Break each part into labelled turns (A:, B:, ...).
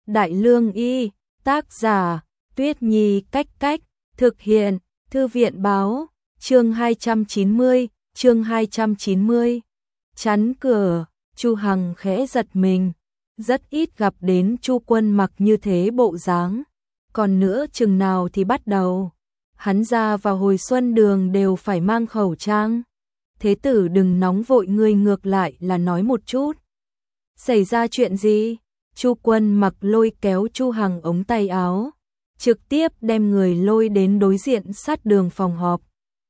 A: Đại Lương Y, tác giả, Tuyết Nhi Cách Cách, thực hiện, Thư viện Báo, chương 290. Chắn cửa, Chu Hằng khẽ giật mình, rất ít gặp đến Chu Quân mặc như thế bộ dáng. Còn nữa chừng nào thì bắt đầu, hắn ra vào hồi xuân đường đều phải mang khẩu trang. Thế tử đừng nóng vội, ngươi ngược lại là nói một chút. Xảy ra chuyện gì? Chu Quân mặc lôi kéo Chu Hằng ống tay áo, trực tiếp đem người lôi đến đối diện sát đường phòng họp.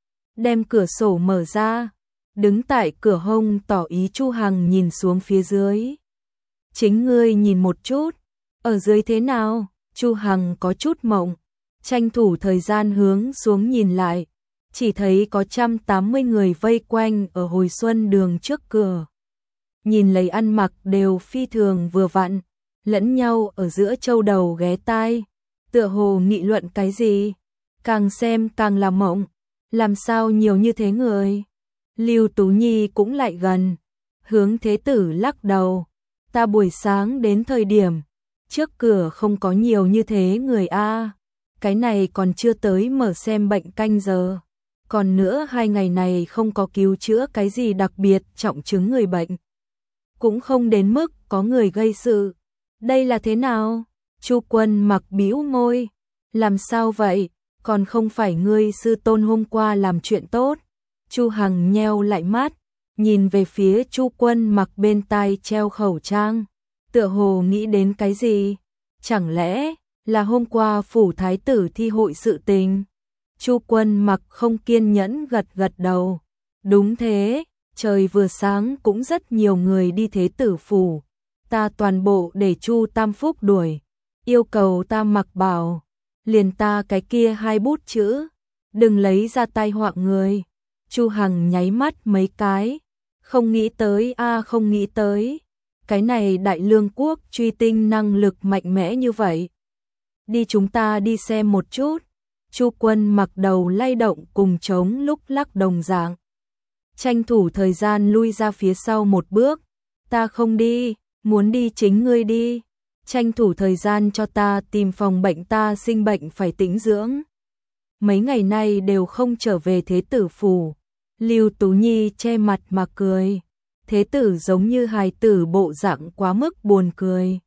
A: Đem cửa sổ mở ra, đứng tại cửa hông tỏ ý Chu Hằng nhìn xuống phía dưới. Chính ngươi nhìn một chút, ở dưới thế nào? Chu Hằng có chút mộng, tranh thủ thời gian hướng xuống nhìn lại, chỉ thấy có 180 người vây quanh ở hồi xuân đường trước cửa. Nhìn lấy ăn mặc đều phi thường vừa vặn, lẫn nhau ở giữa châu đầu ghé tai, tựa hồ nghị luận cái gì. Càng xem càng là mộng, làm sao nhiều như thế người? Lưu Tú Nhi cũng lại gần, hướng thế tử lắc đầu. Ta buổi sáng đến thời điểm, trước cửa không có nhiều như thế người a. Cái này còn chưa tới mở xem bệnh canh giờ. Còn nữa 2 ngày này không có cứu chữa cái gì đặc biệt trọng chứng người bệnh. Cũng không đến mức có người gây sự. Đây là thế nào? Chu Quân mặc bĩu môi. Làm sao vậy? Còn không phải ngươi sư tôn hôm qua làm chuyện tốt. Chu Hằng nheo lại mắt, nhìn về phía Chu Quân mặc bên tai treo khẩu trang, tựa hồ nghĩ đến cái gì. Chẳng lẽ là hôm qua phủ thái tử thi hội sự tình? Chu Quân mặc không kiên nhẫn gật gật đầu. Đúng thế, trời vừa sáng cũng rất nhiều người đi thế tử phủ. Ta toàn bộ để Chu Tam Phúc đuổi, yêu cầu ta mặc bảo, liền ta cái kia 2 bút chữ, đừng lấy ra tai họa người. Chu Hằng nháy mắt mấy cái, không nghĩ tới không nghĩ tới. Cái này Đại Lương quốc truy tinh năng lực mạnh mẽ như vậy. Đi chúng ta đi xem một chút. Chu Quân mặc đầu lay động cùng trống lúc lắc đồng dạng. Tranh thủ thời gian lui ra phía sau một bước. Ta không đi, muốn đi chính ngươi đi. Tranh thủ thời gian cho ta tìm phòng bệnh, ta sinh bệnh phải tĩnh dưỡng. Mấy ngày nay đều không trở về thế tử phủ. Lưu Tú Nhi che mặt mà cười. Thế tử giống như hài tử bộ dạng quá mức buồn cười.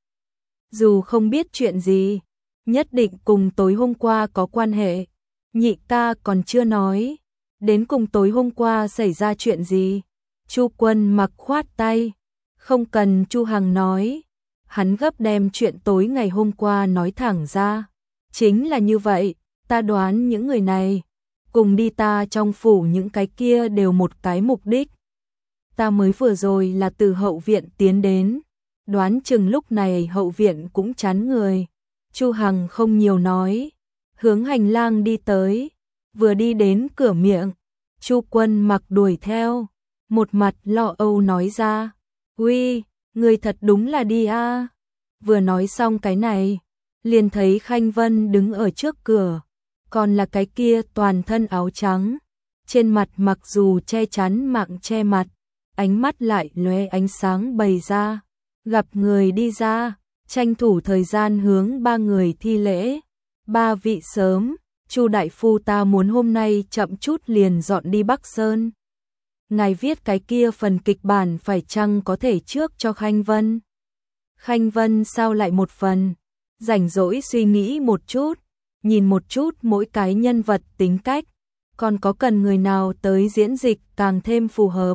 A: Dù không biết chuyện gì, nhất định cùng tối hôm qua có quan hệ. Nhị ca còn chưa nói, đến cùng tối hôm qua xảy ra chuyện gì? Chu Quân mặc khoát tay, không cần Chu Hằng nói. Hắn gấp đem chuyện tối ngày hôm qua nói thẳng ra. Chính là như vậy, ta đoán những người này cùng đi ta trong phủ những cái kia đều một cái mục đích. Ta mới vừa rồi là từ hậu viện tiến đến, đoán chừng lúc này hậu viện cũng chán người. Chu Hằng không nhiều nói, hướng hành lang đi tới, vừa đi đến cửa miệng, Chu Quân mặc đuổi theo, một mặt lo âu nói ra, "Uy, người thật đúng là đi a." Vừa nói xong cái này, liền thấy Khanh Vân đứng ở trước cửa, còn là cái kia toàn thân áo trắng, trên mặt mặc dù che chắn mạng che mặt, ánh mắt lại lóe ánh sáng bày ra, gặp người đi ra, tranh thủ thời gian hướng 3 người thi lễ. "3 vị sớm, Chu đại phu ta muốn hôm nay chậm chút liền dọn đi Bắc Sơn. Ngài viết cái kia phần kịch bản phải chăng có thể trước cho Khanh Vân?" Khanh Vân sao lại một phần? Rảnh rỗi suy nghĩ một chút, nhìn một chút mỗi cái nhân vật tính cách, còn có cần người nào tới diễn dịch càng thêm phù hợp.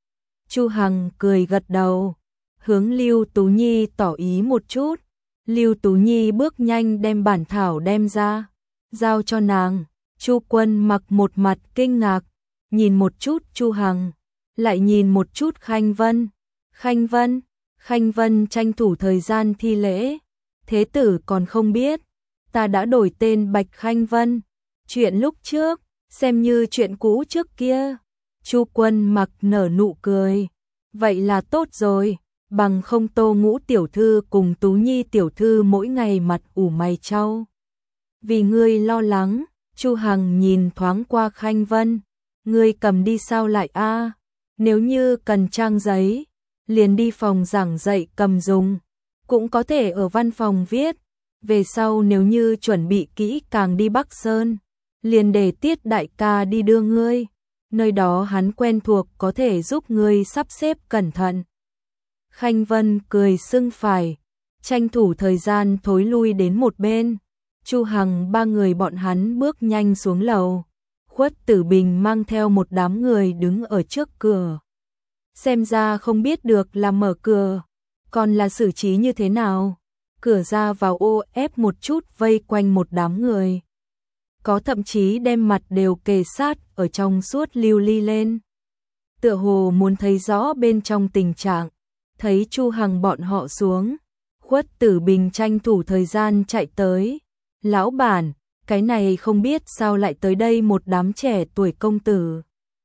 A: Chu Hằng cười gật đầu, hướng Lưu Tú Nhi tỏ ý một chút. Lưu Tú Nhi bước nhanh đem bản thảo đem ra, giao cho nàng. Chu Quân mặc một mặt kinh ngạc, nhìn một chút Chu Hằng, lại nhìn một chút Khanh Vân. Khanh Vân tranh thủ thời gian thi lễ. "Thế tử còn không biết, ta đã đổi tên Bạch Khanh Vân. Chuyện lúc trước, xem như chuyện cũ trước kia." Chu Quân mặc nở nụ cười. "Vậy là tốt rồi, bằng không Tô Ngũ tiểu thư cùng Tú Nhi tiểu thư mỗi ngày mặt ủ mày chau. Vì ngươi lo lắng." Chu Hằng nhìn thoáng qua Khanh Vân. "Ngươi cầm đi sao lại a? Nếu như cần trang giấy, liền đi phòng giảng dạy cầm dùng. cũng có thể ở văn phòng viết. Về sau nếu như chuẩn bị kỹ càng đi Bắc Sơn, liền để Tiết đại ca đi đưa ngươi. Nơi đó hắn quen thuộc, có thể giúp ngươi sắp xếp cẩn thận. Khanh Vân cười sưng phải, tranh thủ thời gian thối lui đến một bên. Chu Hằng ba người bọn hắn bước nhanh xuống lầu. Khuất Tử Bình mang theo một đám người đứng ở trước cửa. Xem ra không biết được là mở cửa, còn là xử trí như thế nào. Cửa ra vào ô ép một chút vây quanh một đám người. Có thậm chí đem mặt đều kề sát ở trong suốt lưu ly lên. Tựa hồ muốn thấy rõ bên trong tình trạng. Thấy Chu Hằng bọn họ xuống, Khuất Tử Bình tranh thủ thời gian chạy tới. Lão bản, cái này không biết sao lại tới đây một đám trẻ tuổi công tử.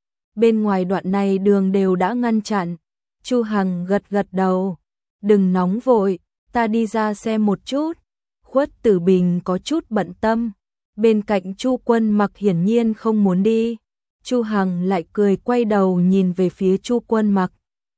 A: Bên ngoài đoạn này đường đều đã ngăn chặn. Chu Hằng gật gật đầu. Đừng nóng vội, ta đi ra xem một chút. Khuất Tử Bình có chút bận tâm. Bên cạnh Chu Quân Mặc hiển nhiên không muốn đi. Chu Hằng lại cười quay đầu nhìn về phía Chu Quân Mặc.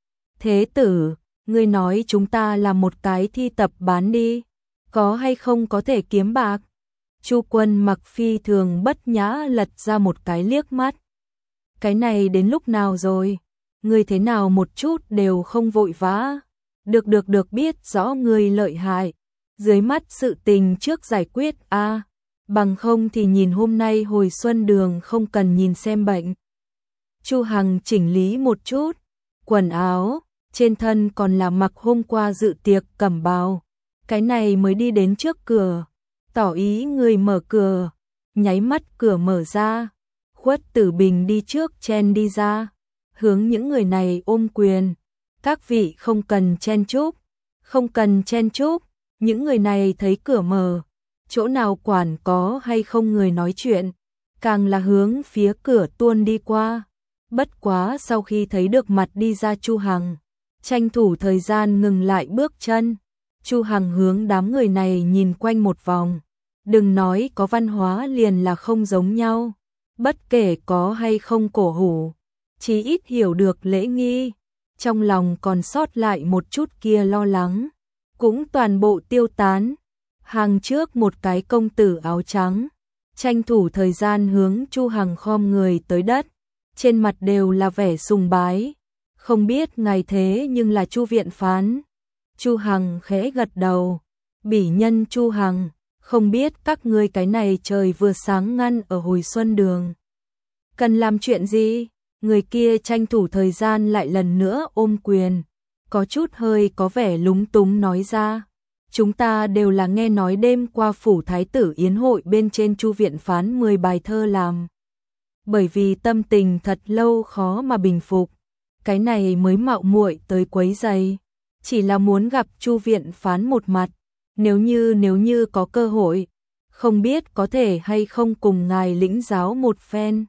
A: Thế tử, ngươi nói chúng ta làm một cái thi tập bán đi, có hay không có thể kiếm bạc? Chu Quân Mặc phi thường bất nhã lật ra một cái liếc mắt. Cái này đến lúc nào rồi? Ngươi thế nào một chút đều không vội vã? Được biết rõ ngươi lợi hại. Dưới mắt sự tình trước giải quyết a, bằng không thì nhìn hôm nay hồi xuân đường không cần nhìn xem bệnh. Chu Hằng chỉnh lý một chút, quần áo, trên thân còn là mặc hôm qua dự tiệc cẩm bào. Cái này mới đi đến trước cửa, tỏ ý người mở cửa, nháy mắt cửa mở ra. Khuất Tử Bình đi trước chen đi ra, hướng những người này ôm quyền. Các vị không cần chen chúc, không cần chen chúc. Những người này thấy cửa mở, chỗ nào quản có hay không người nói chuyện, càng là hướng phía cửa tuôn đi qua. Bất quá sau khi thấy được mặt đi ra Chu Hằng, tranh thủ thời gian ngừng lại bước chân. Chu Hằng hướng đám người này nhìn quanh một vòng. Đừng nói có văn hóa liền là không giống nhau. Bất kể có hay không cổ hủ, chí ít hiểu được lễ nghi, trong lòng còn sót lại một chút kia lo lắng, cũng toàn bộ tiêu tán. Hàng trước một cái công tử áo trắng, tranh thủ thời gian hướng Chu Hằng khom người tới đất, trên mặt đều là vẻ sùng bái. Không biết ngài thế nhưng là Chu viện phán. Chu Hằng khẽ gật đầu. Bỉ nhân Chu Hằng, không biết các ngươi cái này trời vừa sáng ngăn ở hồi xuân đường, cần làm chuyện gì? Người kia tranh thủ thời gian lại lần nữa ôm quyền, có chút hơi có vẻ lúng túng nói ra. Chúng ta đều là nghe nói đêm qua phủ thái tử yến hội bên trên Chu viện phán 10 bài thơ làm. Bởi vì tâm tình thật lâu khó mà bình phục, cái này mới mạo muội tới quấy rầy, chỉ là muốn gặp Chu viện phán một mặt, nếu như có cơ hội, không biết có thể hay không cùng ngài lĩnh giáo một phen.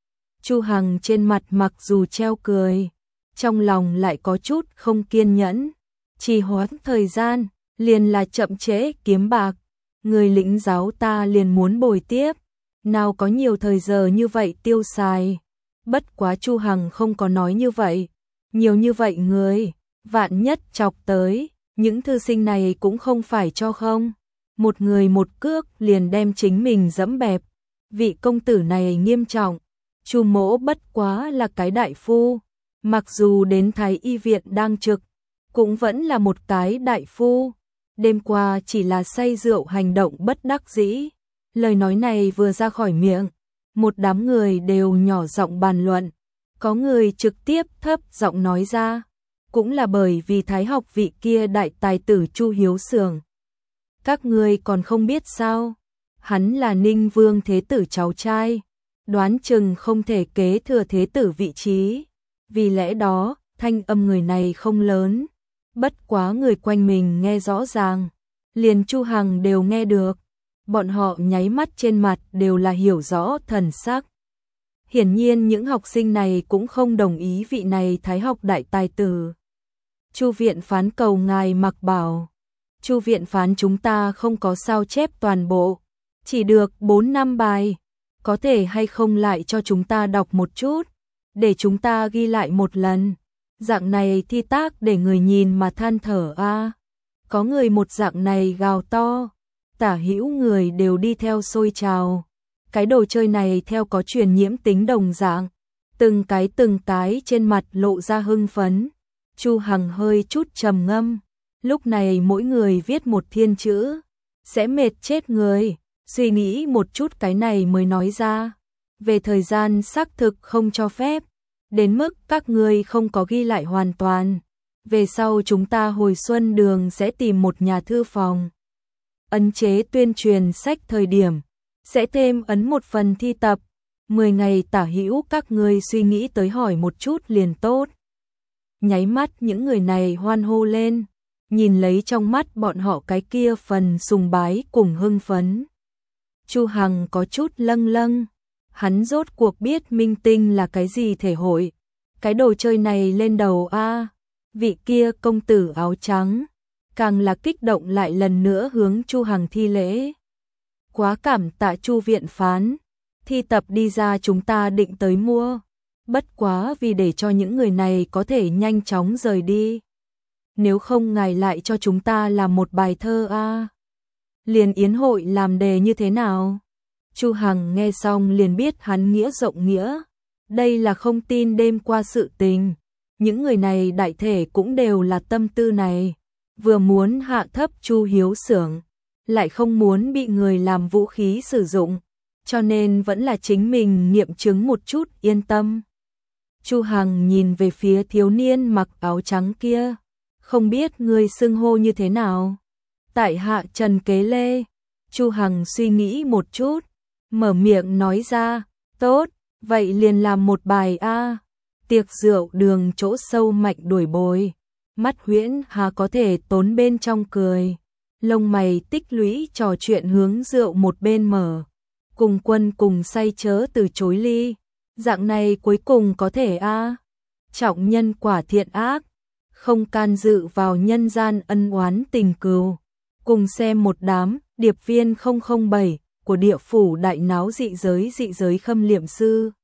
A: Chu Hằng trên mặt mặc dù treo cười, trong lòng lại có chút không kiên nhẫn, trì hoãn thời gian, liền là chậm trễ kiếm bạc, người lĩnh giáo ta liền muốn bồi tiếp, nào có nhiều thời giờ như vậy tiêu xài. Bất quá Chu Hằng không có nói như vậy, nhiều như vậy người, vạn nhất chọc tới, những thư sinh này cũng không phải cho không. Một người một cước liền đem chính mình dẫm bẹp, vị công tử này nghiêm trọng. Chu mỗ bất quá là cái đại phu, mặc dù đến Thái y viện đang trực, cũng vẫn là một cái đại phu. Đêm qua chỉ là say rượu hành động bất đắc dĩ. Lời nói này vừa ra khỏi miệng, một đám người đều nhỏ giọng bàn luận, có người trực tiếp thấp giọng nói ra, cũng là bởi vì Thái học vị kia đại tài tử Chu Hiếu Sường. Các ngươi còn không biết sao? Hắn là Ninh Vương Thế Tử cháu trai, đoán chừng không thể kế thừa Thế Tử vị trí. Vì lẽ đó, thanh âm người này không lớn, bất quá người quanh mình nghe rõ ràng, liền Chu Hằng đều nghe được. Bọn họ nháy mắt trên mặt đều là hiểu rõ thần sắc. Hiển nhiên những học sinh này cũng không đồng ý vị này Thái học đại tài tử. Chu viện phán cầu ngài mặc bảo. Chu viện phán chúng ta không có sao chép toàn bộ, chỉ được 4-5 bài, có thể hay không lại cho chúng ta đọc một chút, để chúng ta ghi lại một lần. Dạng này thi tác để người nhìn mà than thở a. Có người một dạng này gào to, tả hữu người đều đi theo sôi trào. Cái đồ chơi này theo có truyền nhiễm tính đồng dạng, từng cái trên mặt lộ ra hưng phấn. Chu Hằng hơi chút trầm ngâm, lúc này mỗi người viết một thiên chữ, sẽ mệt chết người, suy nghĩ một chút cái này mới nói ra. Về thời gian xác thực không cho phép, đến mức các ngươi không có ghi lại hoàn toàn. Về sau chúng ta hồi Xuân Đường sẽ tìm một nhà thư phòng, ấn chế tuyên truyền sách thời điểm, sẽ thêm ấn một phần thi tập. 10 ngày tả hữu các ngươi suy nghĩ tới hỏi một chút liền tốt. Nháy mắt những người này hoan hô lên, nhìn lấy trong mắt bọn họ cái kia phần sùng bái cùng hưng phấn. Chu Hằng có chút lâng lâng, hắn rốt cuộc biết minh tinh là cái gì thể hội. Cái đồ chơi này lên đầu a. Vị kia công tử áo trắng, càng là kích động lại lần nữa hướng Chu Hằng thi lễ. Quá cảm tạ Chu viện phán, thi tập đi ra chúng ta định tới mua. Bất quá vì để cho những người này có thể nhanh chóng rời đi. Nếu không ngài lại cho chúng ta làm một bài thơ a. Liền yến hội làm đề như thế nào? Chu Hằng nghe xong liền biết hắn nghĩa rộng nghĩa. Đây là không tin đêm qua sự tình. Những người này đại thể cũng đều là tâm tư này. Vừa muốn hạ thấp Chu Hiếu Xưởng, lại không muốn bị người làm vũ khí sử dụng. Cho nên vẫn là chính mình nghiệm chứng một chút yên tâm. Chu Hằng nhìn về phía thiếu niên mặc áo trắng kia. Không biết ngươi xưng hô như thế nào? Tại hạ Trần Kế Lê. Chu Hằng suy nghĩ một chút, mở miệng nói ra, tốt, vậy liền làm một bài a. Tiệc rượu đường chỗ sâu mạnh đuổi bồi, mắt Huyễn Hà có thể tốn bên trong cười, lông mày tích lũy trò chuyện hướng rượu một bên mở, cùng quân cùng say chớ từ chối ly, dạng này cuối cùng có thể a. Trọng nhân quả thiện ác, không can dự vào nhân gian ân oán tình cừu. Cùng xem một đám điệp viên 007 của địa phủ đại náo dị giới khâm liệm sư.